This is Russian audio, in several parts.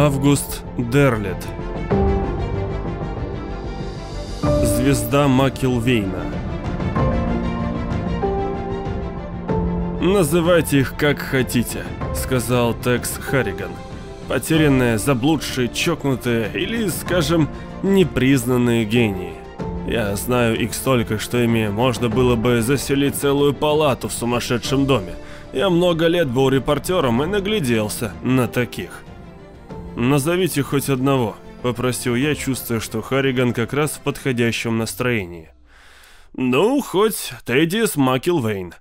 Август Дерлет. Звезда Макилвейна. «Называйте их как хотите», — сказал Текс Харриган. «Потерянные, заблудшие, чокнутые или, скажем, непризнанные гении. Я знаю их столько, что ими можно было бы заселить целую палату в сумасшедшем доме. Я много лет был репортером и нагляделся на таких». «Назовите хоть одного», — попросил я, чувствуя, что Харриган как раз в подходящем настроении. «Ну, хоть Тэддиас Макилвейн».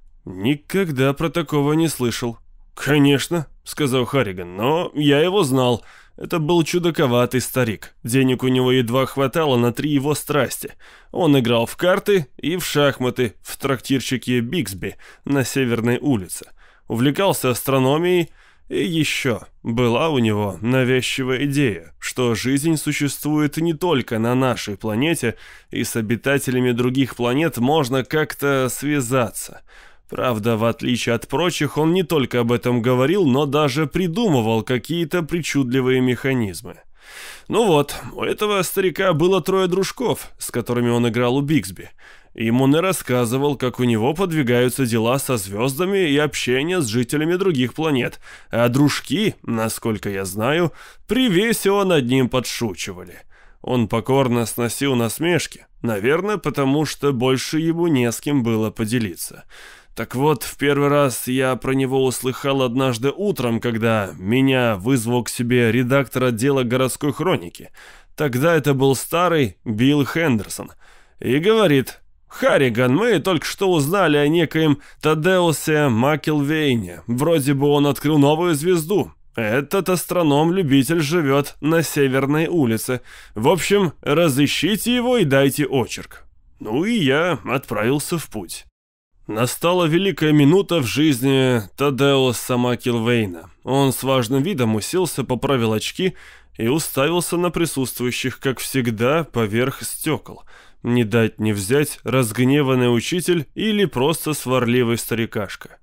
«Никогда про такого не слышал». «Конечно», — сказал Харриган, — «но я его знал. Это был чудаковатый старик. Денег у него едва хватало на 3 его страсти. Он играл в карты и в шахматы в трактирчике Бигсби на Северной улице. Увлекался астрономией, и еще была у него навязчивая идея, что жизнь существует не только на нашей планете, и с обитателями других планет можно как-то связаться. Правда, в отличие от прочих, он не только об этом говорил, но даже придумывал какие-то причудливые механизмы. Ну вот, у этого старика было 3 дружков, с которыми он играл у Бигсби. Им он и рассказывал, как у него подвигаются дела со звездами и общение с жителями других планет, а дружки, насколько я знаю, привесело над ним подшучивали. Он покорно сносил насмешки, наверное, потому что больше ему не с кем было поделиться. Так вот, в первый раз я про него услыхал однажды утром, когда меня вызвал к себе редактор отдела городской хроники. Тогда это был старый Билл Хендерсон. И говорит: «Харриган, мы только что узнали о некоем Тадеусе Макилвейне. Вроде бы он открыл новую звезду. Этот астроном-любитель живет на Северной улице. В общем, разыщите его и дайте очерк». Ну и я отправился в путь. Настала великая минута в жизни Тадеуса Макилвейна. Он с важным видом уселся, поправил очки и уставился на присутствующих, как всегда, поверх стекол. Не дать не взять разгневанный учитель или просто сварливый старикашка.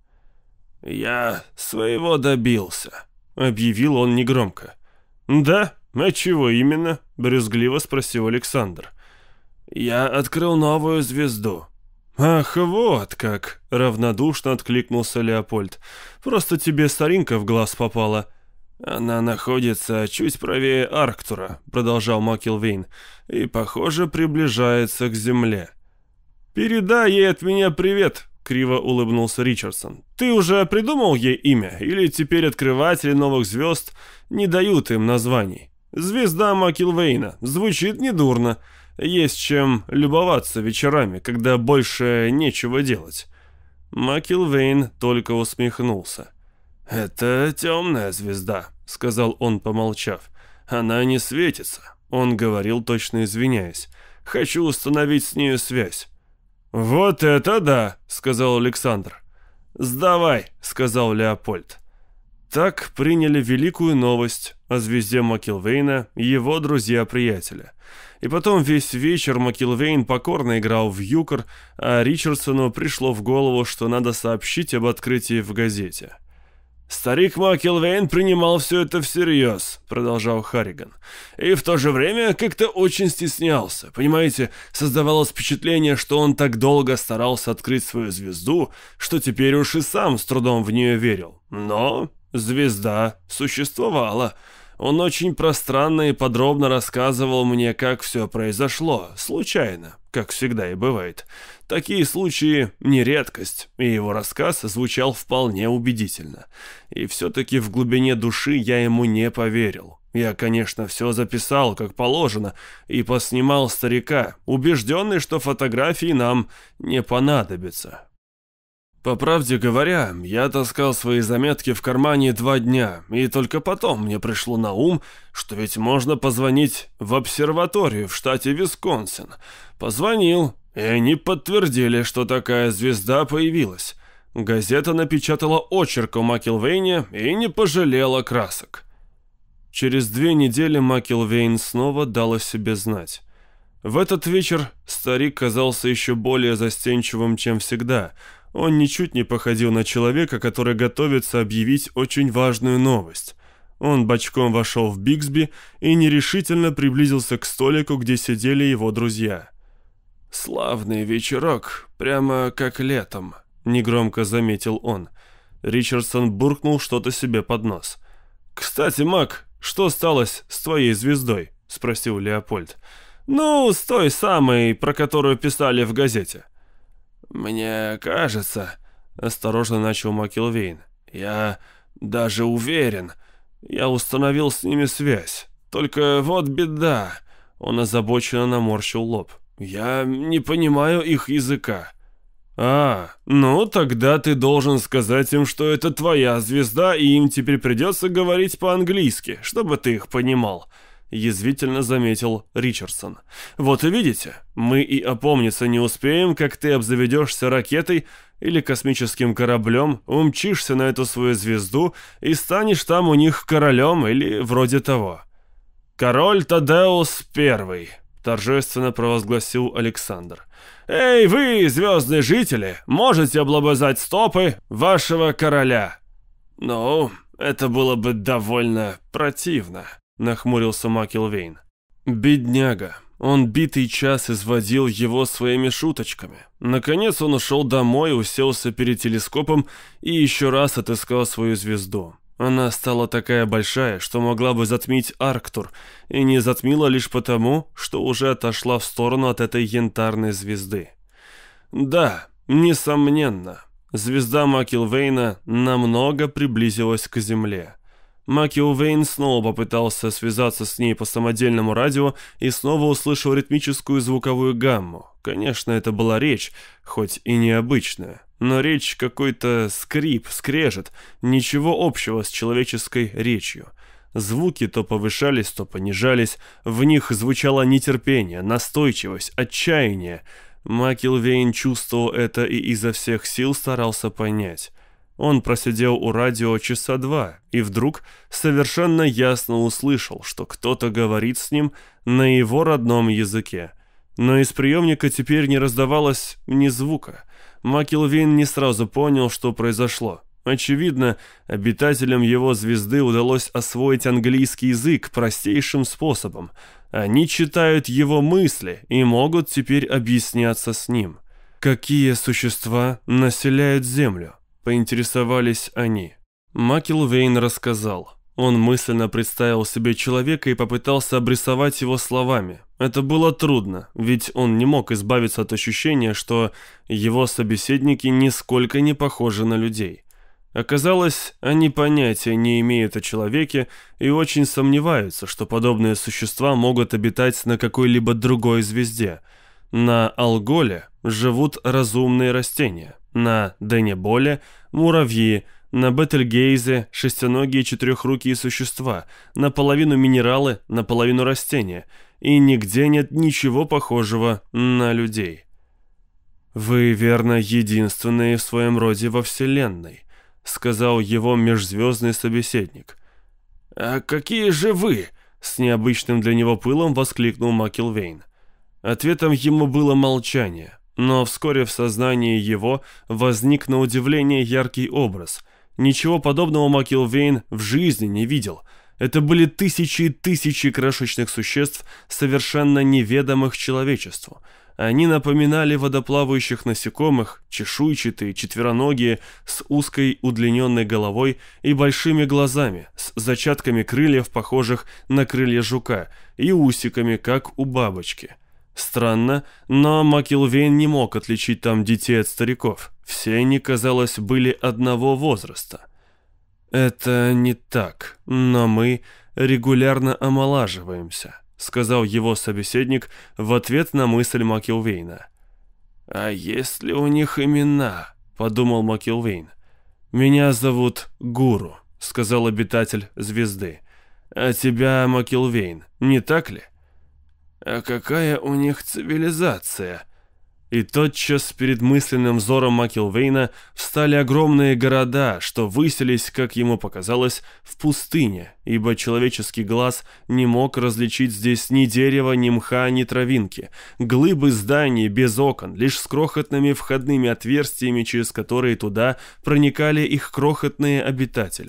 «Я своего добился», — объявил он негромко. «Да? А чего именно?» — брюзгливо спросил Александр. «Я открыл новую звезду». «Ах, вот как!» — равнодушно откликнулся Леопольд. «Просто тебе старинка в глаз попала». «Она находится чуть правее Арктура», — продолжал Макилвейн, «и, похоже, приближается к Земле». «Передай ей от меня привет», — криво улыбнулся Ричардсон. «Ты уже придумал ей имя? Или теперь открыватели новых звезд не дают им названий? Звезда Макилвейна. Звучит недурно. Есть чем любоваться вечерами, когда больше нечего делать». Макилвейн только усмехнулся. «Это темная звезда», — сказал он, помолчав. «Она не светится», — он говорил, точно извиняясь. «Хочу установить с нею связь». «Вот это да», — сказал Александр. «Сдавай», — сказал Леопольд. Так приняли великую новость о звезде Макилвейна его друзья-приятеля. И потом весь вечер Макилвейн покорно играл в юкор, а Ричардсону пришло в голову, что надо сообщить об открытии в газете. «Старик Макилвейн принимал все это всерьез», — продолжал Харриган. «И в то же время как-то очень стеснялся. Понимаете, создавалось впечатление, что он так долго старался открыть свою звезду, что теперь уж и сам с трудом в нее верил. Но звезда существовала. Он очень пространно и подробно рассказывал мне, как все произошло, случайно, как всегда и бывает. Такие случаи не редкость, и его рассказ звучал вполне убедительно. И все-таки в глубине души я ему не поверил. Я, конечно, все записал, как положено, и поснимал старика, убежденный, что фотографии нам не понадобятся. По правде говоря, я таскал свои заметки в кармане 2 дня, и только потом мне пришло на ум, что ведь можно позвонить в обсерваторию в штате Висконсин. Позвонил, и они подтвердили, что такая звезда появилась. Газета напечатала очерк о Макилвейне и не пожалела красок. Через 2 недели Макилвейн снова дал о себе знать. В этот вечер старик казался еще более застенчивым, чем всегда. Он ничуть не походил на человека, который готовится объявить очень важную новость. Он бочком вошел в Бигсби и нерешительно приблизился к столику, где сидели его друзья. «Славный вечерок, прямо как летом», — негромко заметил он. Ричардсон буркнул что-то себе под нос. «Кстати, Мак, что сталось с твоей звездой?» — спросил Леопольд. «Ну, с той самой, про которую писали в газете». «Мне кажется», — осторожно начал МакИлвейн, — «я даже уверен, я установил с ними связь. Только вот беда», — он озабоченно наморщил лоб. «Я не понимаю их языка». Ну тогда ты должен сказать им, что это твоя звезда, и им теперь придется говорить по-английски, чтобы ты их понимал», — язвительно заметил Ричардсон. «Вот и видите, мы и опомниться не успеем, как ты обзаведешься ракетой или космическим кораблем, умчишься на эту свою звезду и станешь там у них королем или вроде того». «Король Тадеус I», — торжественно провозгласил Александр. «Эй, вы, звездные жители, можете облобызать стопы вашего короля!» «Ну, это было бы довольно противно», — нахмурился МакИлвейн. «Бедняга, он битый час изводил его своими шуточками. Наконец он ушел домой, уселся перед телескопом и еще раз отыскал свою звезду. Она стала такая большая, что могла бы затмить Арктур, и не затмила лишь потому, что уже отошла в сторону от этой янтарной звезды. Да, несомненно, звезда МакИлвейна намного приблизилась к Земле. МакИлвейн снова попытался связаться с ней по самодельному радио и снова услышал ритмическую звуковую гамму. Конечно, это была речь, хоть и необычная. Но речь какой-то скрип, скрежет, ничего общего с человеческой речью. Звуки то повышались, то понижались, в них звучало нетерпение, настойчивость, отчаяние. МакИлвейн чувствовал это и изо всех сил старался понять. Он просидел у радио часа 2 и вдруг совершенно ясно услышал, что кто-то говорит с ним на его родном языке. Но из приемника теперь не раздавалось ни звука. МакИлвейн не сразу понял, что произошло. Очевидно, обитателям его звезды удалось освоить английский язык простейшим способом. Они читают его мысли и могут теперь объясняться с ним. «Какие существа населяют Землю?» — поинтересовались они. МакИлвейн рассказал. Он мысленно представил себе человека и попытался обрисовать его словами. Это было трудно, ведь он не мог избавиться от ощущения, что его собеседники нисколько не похожи на людей. Оказалось, они понятия не имеют о человеке и очень сомневаются, что подобные существа могут обитать на какой-либо другой звезде. На Алголе живут разумные растения, на Денеболе – муравьи, на Бетельгейзе – шестиногие четырехрукие существа, наполовину минералы, наполовину растения, и нигде нет ничего похожего на людей. «Вы, верно, единственные в своем роде во Вселенной», — сказал его межзвездный собеседник. «А какие же вы?» — с необычным для него пылом воскликнул МакИлвейн. Ответом ему было молчание, но вскоре в сознании его возник на удивление яркий образ. Ничего подобного МакИлвейн в жизни не видел. Это были тысячи и тысячи крошечных существ, совершенно неведомых человечеству. Они напоминали водоплавающих насекомых, чешуйчатые, четвероногие, с узкой удлиненной головой и большими глазами, с зачатками крыльев, похожих на крылья жука, и усиками, как у бабочки. Странно, но МакИлвейн не мог отличить там детей от стариков. Все они, казалось, были одного возраста. «Это не так, но мы регулярно омолаживаемся», — сказал его собеседник в ответ на мысль МакИлвейна. «А есть ли у них имена?» — подумал МакИлвейн. «Меня зовут Гуру», — сказал обитатель звезды. «А тебя, МакИлвейн, не так ли?» «А какая у них цивилизация?» И тотчас перед мысленным взором МакИлвейна встали огромные города, что высились, как ему показалось, в пустыне, ибо человеческий глаз не мог различить здесь ни дерева, ни мха, ни травинки. Глыбы зданий без окон, лишь с крохотными входными отверстиями, через которые туда проникали их крохотные обитатели.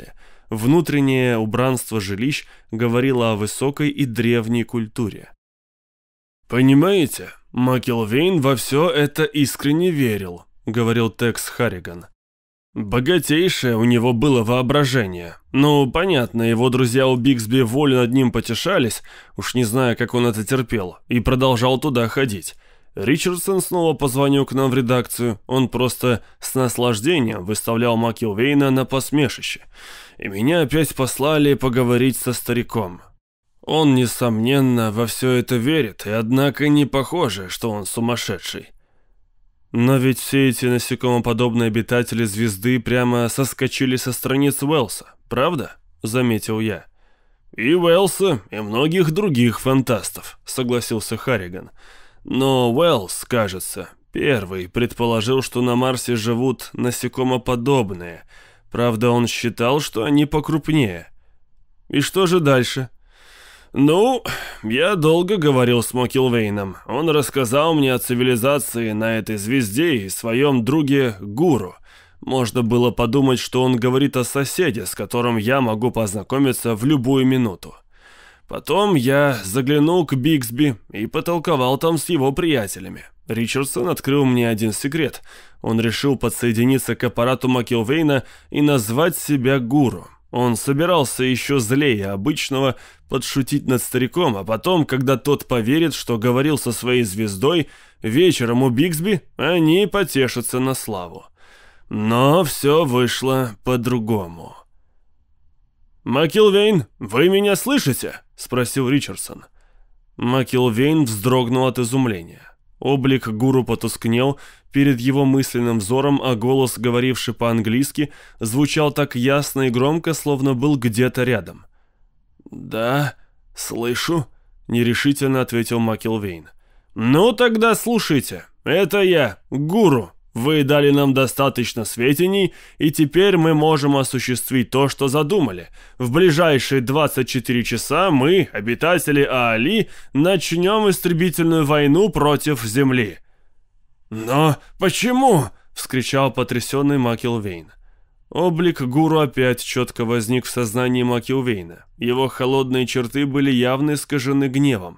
Внутреннее убранство жилищ говорило о высокой и древней культуре. «Понимаете, Макилвейн во все это искренне верил», — говорил Текс Харриган. «Богатейшее у него было воображение. Ну, понятно, его друзья у Бигсби волю над ним потешались, уж не знаю, как он это терпел, и продолжал туда ходить. Ричардсон снова позвонил к нам в редакцию, он просто с наслаждением выставлял Макилвейна на посмешище. И меня опять послали поговорить со стариком. Он, несомненно, во все это верит, и однако не похоже, что он сумасшедший». «Но ведь все эти насекомоподобные обитатели звезды прямо соскочили со страниц Уэллса, правда?» — заметил я. «И Уэллса, и многих других фантастов», — согласился Харриган. «Но Уэллс, кажется, первый предположил, что на Марсе живут насекомоподобные. Правда, он считал, что они покрупнее». «И что же дальше?» «Ну, я долго говорил с Макилвейном. Он рассказал мне о цивилизации на этой звезде и своем друге Гуру. Можно было подумать, что он говорит о соседе, с которым я могу познакомиться в любую минуту. Потом я заглянул к Бигсби и потолковал там с его приятелями. Ричардсон открыл мне один секрет. Он решил подсоединиться к аппарату Макилвейна и назвать себя Гуру. Он собирался еще злее обычного подшутить над стариком, а потом, когда тот поверит, что говорил со своей звездой, вечером у Бигсби они потешатся на славу. Но все вышло по-другому. «Макилвейн, вы меня слышите?» — спросил Ричардсон. Макилвейн вздрогнул от изумления. Облик Гуру потускнел перед его мысленным взором, а голос, говоривший по-английски, звучал так ясно и громко, словно был где-то рядом. «Да, слышу», — нерешительно ответил Макилвейн. «Ну тогда слушайте, это я, Гуру. Вы дали нам достаточно сведений, и теперь мы можем осуществить то, что задумали. В ближайшие 24 часа мы, обитатели Аали, начнем истребительную войну против Земли». «Но почему?» — вскричал потрясенный Макилвейн. Облик Гуру опять четко возник в сознании Макилвейна. Его холодные черты были явно искажены гневом.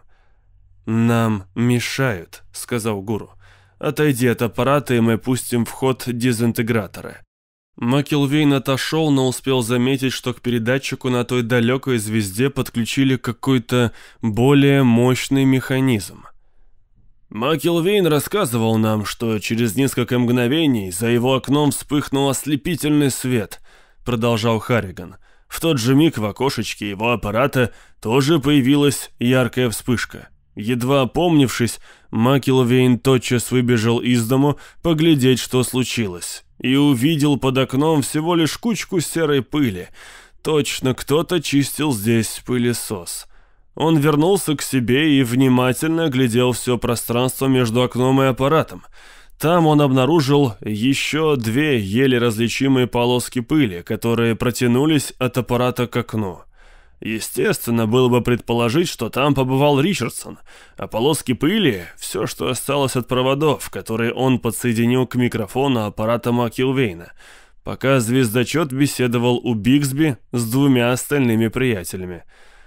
«Нам мешают», — сказал Гуру. «Отойди от аппарата, и мы пустим в ход дезинтеграторы». Макилвейн отошел, но успел заметить, что к передатчику на той далекой звезде подключили какой-то более мощный механизм. Макилвейн рассказывал нам, что через несколько мгновений за его окном вспыхнул ослепительный свет, продолжал Харриган. В тот же миг в окошечке его аппарата тоже появилась яркая вспышка. Едва опомнившись, Макилвейн тотчас выбежал из дому поглядеть, что случилось, и увидел под окном всего лишь кучку серой пыли. Точно кто-то чистил здесь пылесос. Он вернулся к себе и внимательно оглядел все пространство между окном и аппаратом. Там он обнаружил еще две еле различимые полоски пыли, которые протянулись от аппарата к окну. Естественно, было бы предположить, что там побывал Ричардсон, а полоски пыли — все, что осталось от проводов, которые он подсоединил к микрофону аппарата Макилвейна, пока звездочет беседовал у Бигсби с двумя остальными приятелями.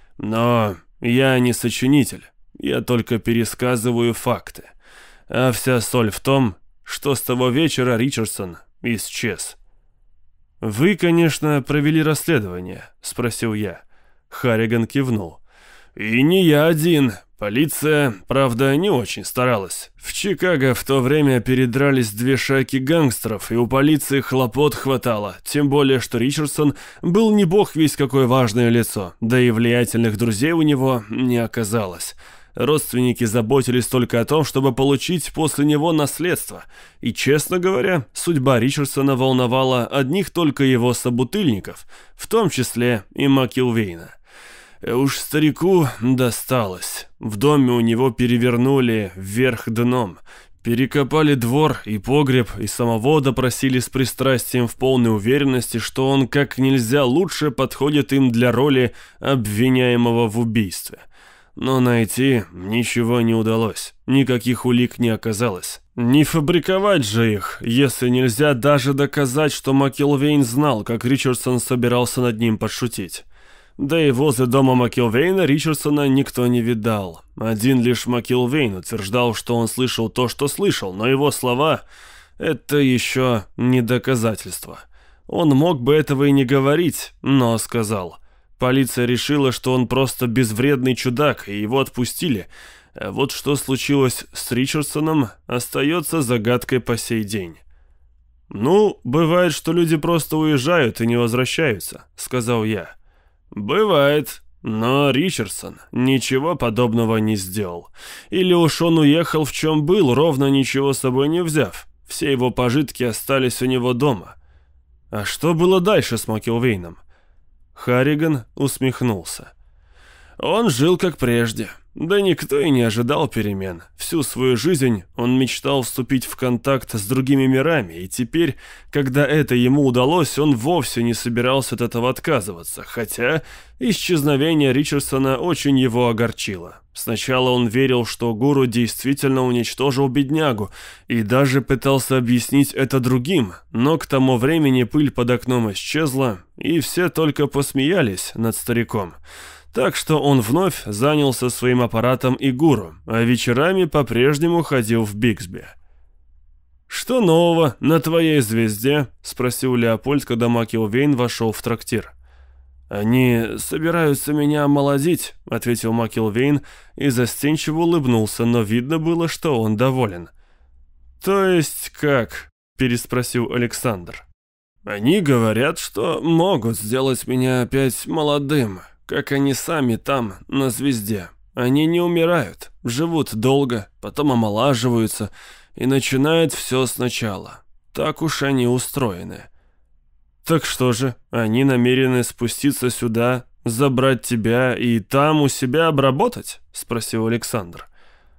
Но я не сочинитель, я только пересказываю факты. А вся соль в том, что с того вечера Ричардсон исчез. «Вы, конечно, провели расследование?» — спросил я. Харриган кивнул. «И не я один. Полиция, правда, не очень старалась. В Чикаго в то время передрались две шайки гангстеров, и у полиции хлопот хватало. Тем более, что Ричардсон был не бог весть какое важное лицо, да и влиятельных друзей у него не оказалось. Родственники заботились только о том, чтобы получить после него наследство. И, честно говоря, судьба Ричардсона волновала одних только его собутыльников, в том числе и Макилвейна. Уж старику досталось. В доме у него перевернули вверх дном, перекопали двор и погреб, и самого допросили с пристрастием в полной уверенности, что он как нельзя лучше подходит им для роли обвиняемого в убийстве. Но найти ничего не удалось, никаких улик не оказалось. Не фабриковать же их, если нельзя даже доказать, что Макилвейн знал, как Ричардсон собирался над ним подшутить. Да и возле дома Макилвейна Ричардсона никто не видал. Один лишь Макилвейн утверждал, что он слышал то, что слышал, но его слова — это еще не доказательство. Он мог бы этого и не говорить, но сказал. Полиция решила, что он просто безвредный чудак, и его отпустили. А вот что случилось с Ричардсоном, остается загадкой по сей день. «Ну, бывает, что люди просто уезжают и не возвращаются», — сказал я. «Бывает, но Ричардсон ничего подобного не сделал. Или уж он уехал в чем был, ровно ничего с собой не взяв. Все его пожитки остались у него дома». «А что было дальше с Макилвейном?» Харриган усмехнулся. «Он жил как прежде. Да никто и не ожидал перемен. Всю свою жизнь он мечтал вступить в контакт с другими мирами, и теперь, когда это ему удалось, он вовсе не собирался от этого отказываться, хотя исчезновение Ричардсона очень его огорчило. Сначала он верил, что гуру действительно уничтожил беднягу, и даже пытался объяснить это другим, но к тому времени пыль под окном исчезла, и все только посмеялись над стариком. Так что он вновь занялся своим аппаратом и гуру, а вечерами по-прежнему ходил в Бигсби. «Что нового на твоей звезде?» — спросил Леопольд, когда Макилвейн вошел в трактир. «Они собираются меня омолодить», — ответил Макилвейн и застенчиво улыбнулся, но видно было, что он доволен. «То есть как?» — переспросил Александр. «Они говорят, что могут сделать меня опять молодым, как они сами там, на звезде. Они не умирают, живут долго, потом омолаживаются и начинают все сначала. Так уж они устроены». «Так что же, они намерены спуститься сюда, забрать тебя и там у себя обработать?» — спросил Александр.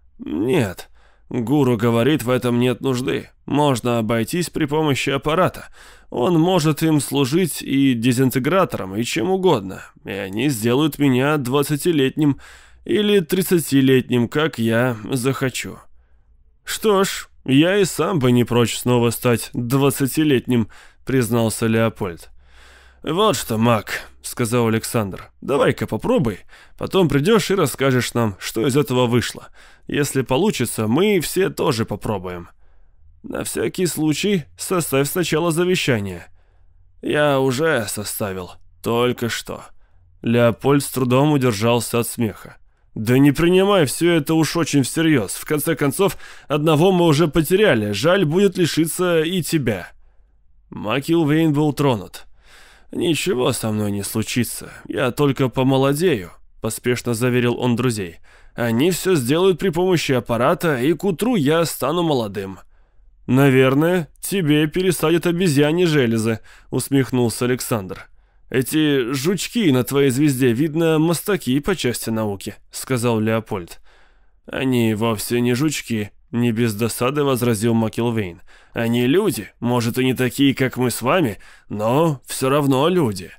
«Нет, гуру говорит, в этом нет нужды. Можно обойтись при помощи аппарата. Он может им служить и дезинтегратором, и чем угодно, и они сделают меня 20-летним или 30-летним, как я захочу». «Что ж, я и сам бы не прочь снова стать 20-летним», — признался Леопольд. «Вот что, Мак», — сказал Александр, — «давай-ка попробуй, потом придешь и расскажешь нам, что из этого вышло. Если получится, мы все тоже попробуем». «На всякий случай составь сначала завещание». «Я уже составил. Только что». Леопольд с трудом удержался от смеха. «Да не принимай все это уж очень всерьез. В конце концов, одного мы уже потеряли. Жаль будет лишиться и тебя». Макилвейн был тронут. «Ничего со мной не случится. Я только помолодею», — поспешно заверил он друзей. «Они все сделают при помощи аппарата, и к утру я стану молодым». «Наверное, тебе пересадят обезьяньи железы», — усмехнулся Александр. «Эти жучки на твоей звезде, видно, мастаки по части науки», — сказал Леопольд. «Они вовсе не жучки», — не без досады возразил Макилвейн. «Они люди, может, и не такие, как мы с вами, но все равно люди».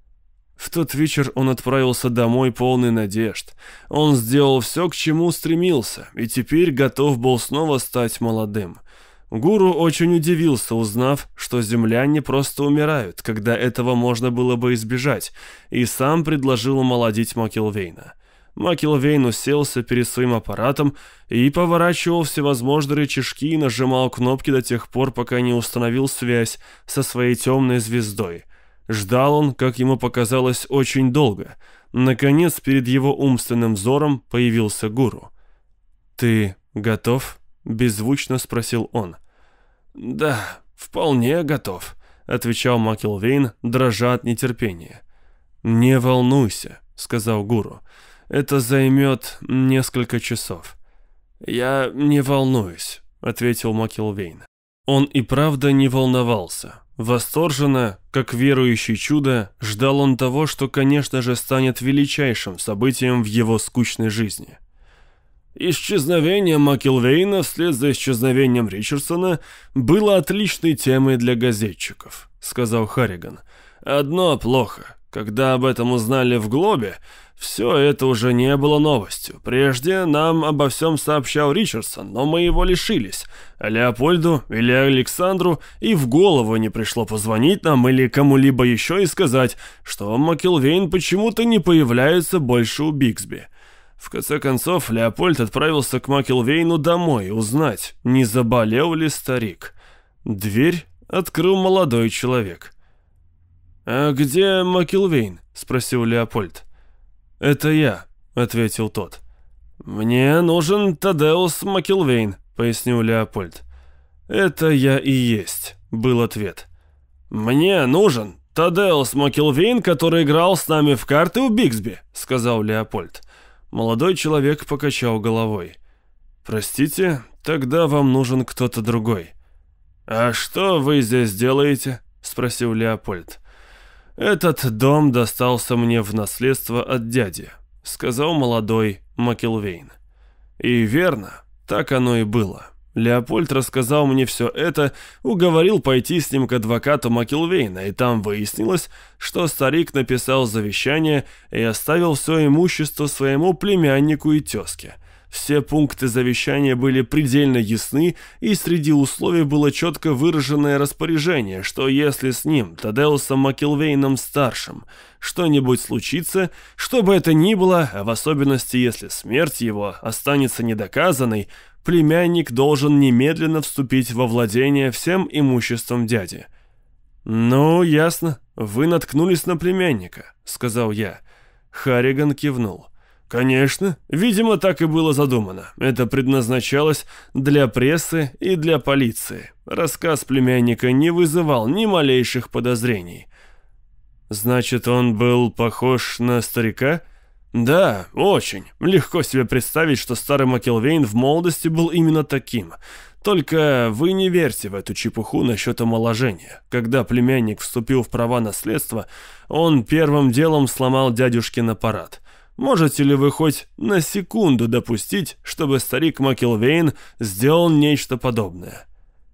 В тот вечер он отправился домой полный надежд. Он сделал все, к чему стремился, и теперь готов был снова стать молодым. Гуру очень удивился, узнав, что земляне просто умирают, когда этого можно было бы избежать, и сам предложил омолодить Макилвейна. Макилвейн уселся перед своим аппаратом и поворачивал всевозможные рычажки и нажимал кнопки до тех пор, пока не установил связь со своей темной звездой. Ждал он, как ему показалось, очень долго. Наконец, перед его умственным взором появился гуру. «Ты готов?» — беззвучно спросил он. «Да, вполне готов», — отвечал Макилвейн, дрожа от нетерпения. «Не волнуйся», — сказал гуру. «Это займет несколько часов». «Я не волнуюсь», — ответил Макилвейн. Он и правда не волновался. Восторженно, как верующий чудо, ждал он того, что, конечно же, станет величайшим событием в его скучной жизни. «Исчезновение Макилвейна вслед за исчезновением Ричардсона было отличной темой для газетчиков», — сказал Харриган. «Одно плохо. Когда об этом узнали в Глобе, все это уже не было новостью. Прежде нам обо всем сообщал Ричардсон, но мы его лишились. А Леопольду или Александру и в голову не пришло позвонить нам или кому-либо еще и сказать, что МакИлвейн почему-то не появляется больше у Бигсби. В конце концов, Леопольд отправился к МакИлвейну домой узнать, не заболел ли старик. Дверь открыл молодой человек. «А где МакИлвейн?» — спросил Леопольд. «Это я», — ответил тот. «Мне нужен Тадеус МакИлвейн», — пояснил Леопольд. «Это я и есть», — был ответ. «Мне нужен Тадеус МакИлвейн, который играл с нами в карты у Бигсби», — сказал Леопольд. Молодой человек покачал головой. «Простите, тогда вам нужен кто-то другой». «А что вы здесь делаете?» — спросил Леопольд. «Этот дом достался мне в наследство от дяди», — сказал молодой МакИлвейн. И верно, так оно и было. Леопольд рассказал мне все это, уговорил пойти с ним к адвокату МакИлвейна, и там выяснилось, что старик написал завещание и оставил все имущество своему племяннику и тезке. Все пункты завещания были предельно ясны, и среди условий было четко выраженное распоряжение, что если с ним, Тадеусом МакИлвейном-старшим, что-нибудь случится, что бы это ни было, а в особенности если смерть его останется недоказанной, племянник должен немедленно вступить во владение всем имуществом дяди. «Ну, ясно, вы наткнулись на племянника», — сказал я. Харриган кивнул. «Конечно, видимо, так и было задумано. Это предназначалось для прессы и для полиции. Рассказ племянника не вызывал ни малейших подозрений». «Значит, он был похож на старика?» «Да, очень. Легко себе представить, что старый МакИлвейн в молодости был именно таким. Только вы не верьте в эту чепуху насчет омоложения. Когда племянник вступил в права наследства, он первым делом сломал дядюшкин аппарат. Можете ли вы хоть на секунду допустить, чтобы старик МакИлвейн сделал нечто подобное?»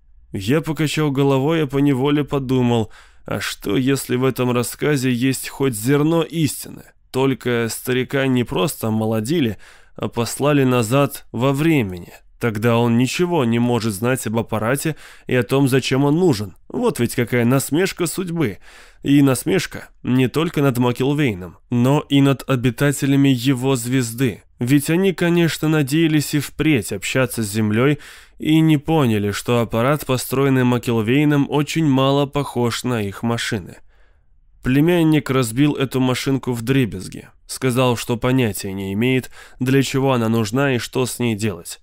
Я покачал головой и поневоле подумал, а что если в этом рассказе есть хоть зерно истины? Только старика не просто омолодили, а послали назад во времени. Тогда он ничего не может знать об аппарате и о том, зачем он нужен. Вот ведь какая насмешка судьбы. И насмешка не только над МакИлвейном, но и над обитателями его звезды. Ведь они, конечно, надеялись и впредь общаться с Землей и не поняли, что аппарат, построенный МакИлвейном, очень мало похож на их машины. Племянник разбил эту машинку вдребезги. Сказал, что понятия не имеет, для чего она нужна и что с ней делать.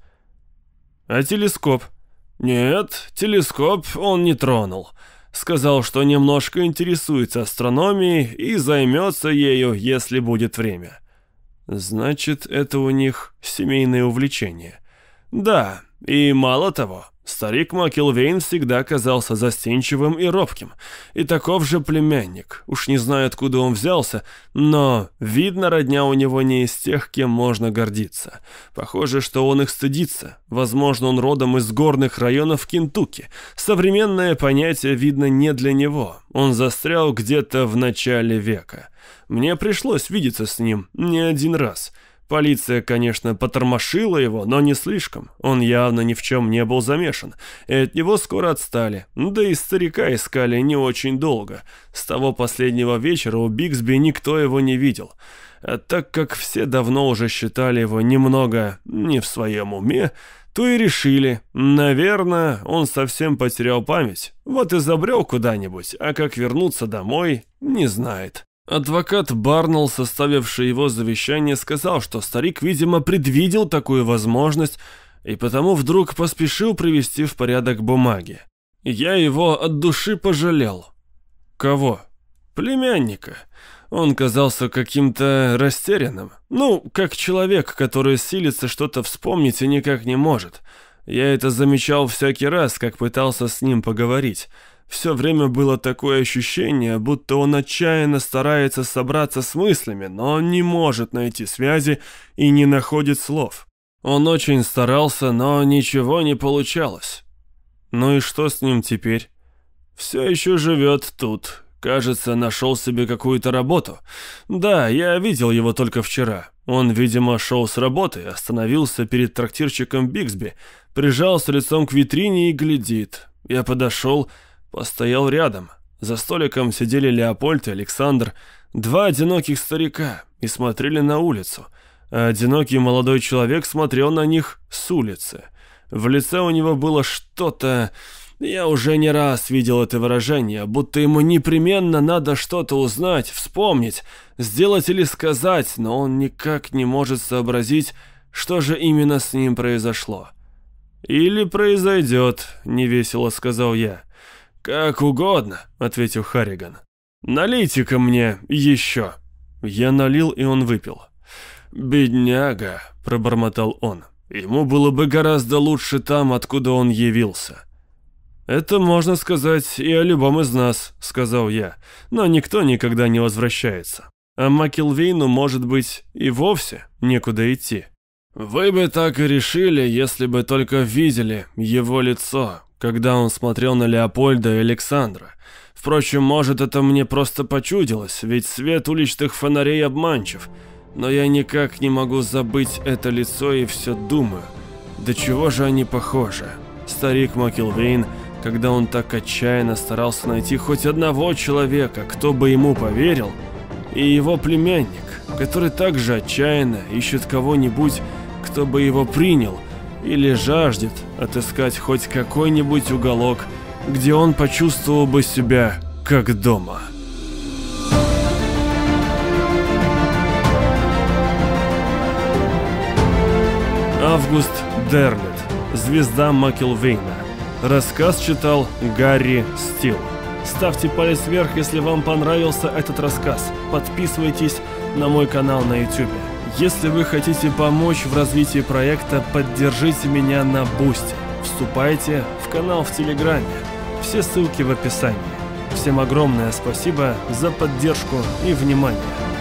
«А телескоп?» «Нет, телескоп он не тронул. Сказал, что немножко интересуется астрономией и займется ею, если будет время». «Значит, это у них семейное увлечение». «Да, и мало того, старик МакИлвейн всегда казался застенчивым и робким. И таков же племянник. Уж не знаю, откуда он взялся, но, видно, родня у него не из тех, кем можно гордиться. Похоже, что он их стыдится. Возможно, он родом из горных районов Кентукки. Современное понятие, видно, не для него. Он застрял где-то в начале века. Мне пришлось видеться с ним не один раз». Полиция, конечно, потормошила его, но не слишком. Он явно ни в чем не был замешан, и от него скоро отстали. Да и старика искали не очень долго. С того последнего вечера у Бигсби никто его не видел. А так как все давно уже считали его немного не в своем уме, то и решили, наверное, он совсем потерял память. Вот и забрел куда-нибудь, а как вернуться домой, не знает. Адвокат Барнелл, составивший его завещание, сказал, что старик, видимо, предвидел такую возможность и потому вдруг поспешил привести в порядок бумаги. Я его от души пожалел. Кого? Племянника. Он казался каким-то растерянным. Ну, как человек, который силится что-то вспомнить и никак не может. Я это замечал всякий раз, как пытался с ним поговорить. Все время было такое ощущение, будто он отчаянно старается собраться с мыслями, но не может найти связи и не находит слов. Он очень старался, но ничего не получалось. Ну и что с ним теперь? Все еще живет тут, Кажется, нашел себе какую-то работу. Да, я видел его только вчера. Он, видимо, шел с работы, остановился перед трактирчиком Бигсби, прижался лицом к витрине и глядит. Я подошел, постоял рядом. За столиком сидели Леопольд и Александр, два одиноких старика, и смотрели на улицу. А одинокий молодой человек смотрел на них с улицы. В лице у него было что-то... Я уже не раз видел это выражение, будто ему непременно надо что-то узнать, вспомнить, сделать или сказать, но он никак не может сообразить, что же именно с ним произошло. «Или произойдет», — невесело сказал я. «Как угодно», — ответил Харриган. «Налейте-ка мне еще». Я налил, и он выпил. «Бедняга», — пробормотал он. «Ему было бы гораздо лучше там, откуда он явился». «Это можно сказать и о любом из нас», — сказал я, «но никто никогда не возвращается. А Макилвейну, может быть, и вовсе некуда идти». «Вы бы так и решили, если бы только видели его лицо, когда он смотрел на Леопольда и Александра. Впрочем, может, это мне просто почудилось, ведь свет уличных фонарей обманчив. Но я никак не могу забыть это лицо и все думаю, до чего же они похожи. Старик Макилвейн, когда он так отчаянно старался найти хоть одного человека, кто бы ему поверил, и его племянник, который также отчаянно ищет кого-нибудь, кто бы его принял, или жаждет отыскать хоть какой-нибудь уголок, где он почувствовал бы себя как дома. Август Дерлет. Звезда Макилвейна. Рассказ читал Гарри Стил. Ставьте палец вверх, если вам понравился этот рассказ. Подписывайтесь на мой канал на YouTube. Если вы хотите помочь в развитии проекта, поддержите меня на Бусти. Вступайте в канал в Телеграме. Все ссылки в описании. Всем огромное спасибо за поддержку и внимание.